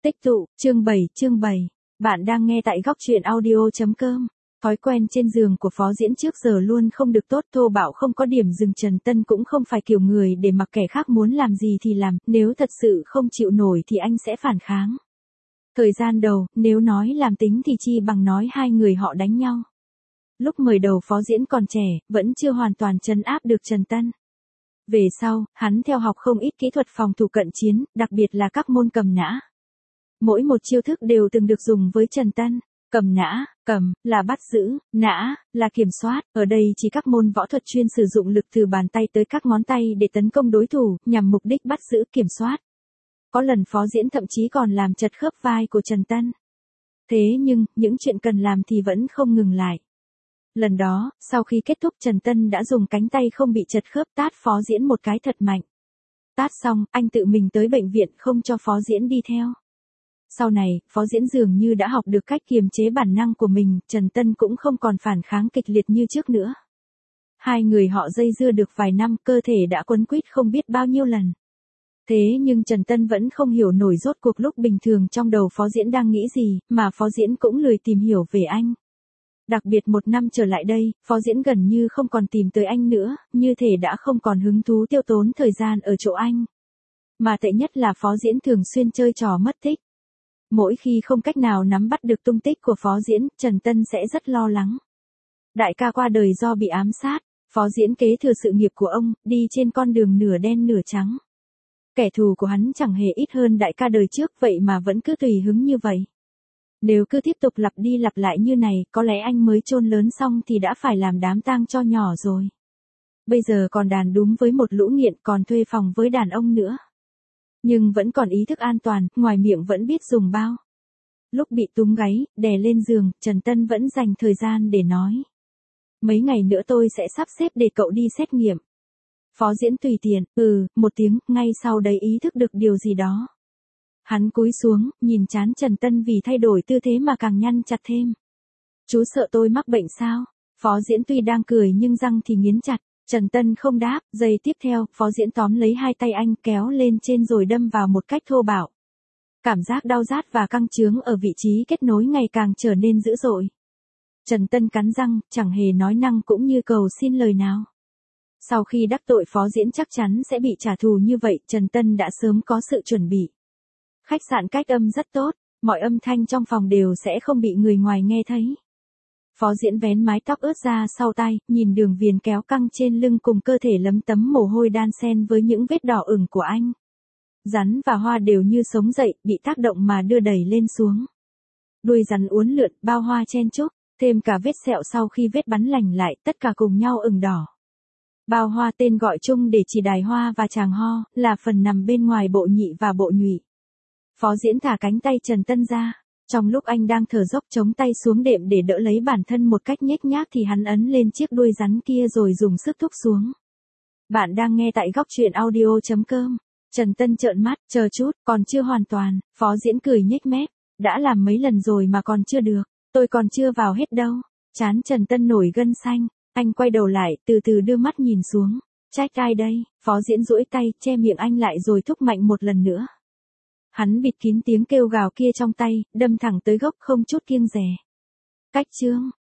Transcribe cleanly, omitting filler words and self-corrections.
Tích tụ, chương 7. Bạn đang nghe tại góc truyện audio.com. Thói quen trên giường của Phó Diễn trước giờ luôn không được tốt, thô bạo không có điểm dừng. Trần Tân cũng không phải kiểu người để mặc kẻ khác muốn làm gì thì làm, nếu thật sự không chịu nổi thì anh sẽ phản kháng. Thời gian đầu, nếu nói làm tính thì chi bằng nói hai người họ đánh nhau. Lúc mời đầu Phó Diễn còn trẻ, vẫn chưa hoàn toàn trấn áp được Trần Tân. Về sau, hắn theo học không ít kỹ thuật phòng thủ cận chiến, đặc biệt là các môn cầm nã. Mỗi một chiêu thức đều từng được dùng với Trần Tân. Cầm nã, cầm, là bắt giữ, nã, là kiểm soát. Ở đây chỉ các môn võ thuật chuyên sử dụng lực từ bàn tay tới các ngón tay để tấn công đối thủ, nhằm mục đích bắt giữ kiểm soát. Có lần Phó Diễn thậm chí còn làm chật khớp vai của Trần Tân. Thế nhưng, những chuyện cần làm thì vẫn không ngừng lại. Lần đó, sau khi kết thúc Trần Tân đã dùng cánh tay không bị chật khớp tát Phó Diễn một cái thật mạnh. Tát xong, anh tự mình tới bệnh viện không cho Phó Diễn đi theo. Sau này, Phó Diễn dường như đã học được cách kiềm chế bản năng của mình, Trần Tân cũng không còn phản kháng kịch liệt như trước nữa. Hai người họ dây dưa được vài năm, cơ thể đã quấn quýt không biết bao nhiêu lần. Thế nhưng Trần Tân vẫn không hiểu nổi rốt cuộc lúc bình thường trong đầu Phó Diễn đang nghĩ gì, mà Phó Diễn cũng lười tìm hiểu về anh. Đặc biệt một năm trở lại đây, Phó Diễn gần như không còn tìm tới anh nữa, như thể đã không còn hứng thú tiêu tốn thời gian ở chỗ anh. Mà tệ nhất là Phó Diễn thường xuyên chơi trò mất tích. Mỗi khi không cách nào nắm bắt được tung tích của Phó Diễn, Trần Tân sẽ rất lo lắng. Đại ca qua đời do bị ám sát, Phó Diễn kế thừa sự nghiệp của ông, đi trên con đường nửa đen nửa trắng. Kẻ thù của hắn chẳng hề ít hơn đại ca đời trước, vậy mà vẫn cứ tùy hứng như vậy. Nếu cứ tiếp tục lặp đi lặp lại như này, có lẽ anh mới chôn lớn xong thì đã phải làm đám tang cho nhỏ rồi. Bây giờ còn đàn đúm với một lũ nghiện, còn thuê phòng với đàn ông nữa. Nhưng vẫn còn ý thức an toàn, ngoài miệng vẫn biết dùng bao. Lúc bị túm gáy, đè lên giường, Trần Tân vẫn dành thời gian để nói. Mấy ngày nữa tôi sẽ sắp xếp để cậu đi xét nghiệm. Phó Diễn tùy tiện, một tiếng, ngay sau đấy ý thức được điều gì đó. Hắn cúi xuống, nhìn trán Trần Tân vì thay đổi tư thế mà càng nhăn chặt thêm. Chú sợ tôi mắc bệnh sao? Phó Diễn tuy đang cười nhưng răng thì nghiến chặt. Trần Tân không đáp, giây tiếp theo, Phó Diễn tóm lấy hai tay anh kéo lên trên rồi đâm vào một cách thô bạo. Cảm giác đau rát và căng chướng ở vị trí kết nối ngày càng trở nên dữ dội. Trần Tân cắn răng, chẳng hề nói năng cũng như cầu xin lời nào. Sau khi đắc tội Phó Diễn chắc chắn sẽ bị trả thù như vậy, Trần Tân đã sớm có sự chuẩn bị. Khách sạn cách âm rất tốt, mọi âm thanh trong phòng đều sẽ không bị người ngoài nghe thấy. Phó Diễn vén mái tóc ướt ra sau tai, nhìn đường viền kéo căng trên lưng cùng cơ thể lấm tấm mồ hôi đan xen với những vết đỏ ửng của anh. Rắn và hoa đều như sống dậy, bị tác động mà đưa đẩy lên xuống. Đuôi rắn uốn lượn, bao hoa chen chúc, thêm cả vết sẹo sau khi vết bắn lành lại, tất cả cùng nhau ửng đỏ. Bao hoa tên gọi chung để chỉ đài hoa và tràng ho, là phần nằm bên ngoài bộ nhị và bộ nhụy. Phó Diễn thả cánh tay Trần Tân ra. Trong lúc anh đang thở dốc chống tay xuống đệm để đỡ lấy bản thân một cách nhếch nhác thì hắn ấn lên chiếc đuôi rắn kia rồi dùng sức thúc xuống. Bạn đang nghe tại góc truyện audio.com. Trần Tân trợn mắt, chờ chút, còn chưa hoàn toàn. Phó Diễn cười nhếch mép. Đã làm mấy lần rồi mà còn chưa được. Tôi còn chưa vào hết đâu. Trán Trần Tân nổi gân xanh. Anh quay đầu lại, từ từ đưa mắt nhìn xuống. Trách ai đây? Phó Diễn duỗi tay, che miệng anh lại rồi thúc mạnh một lần nữa. Hắn bịt kín tiếng kêu gào kia trong tay, đâm thẳng tới gốc không chút kiêng dè. Cách chương.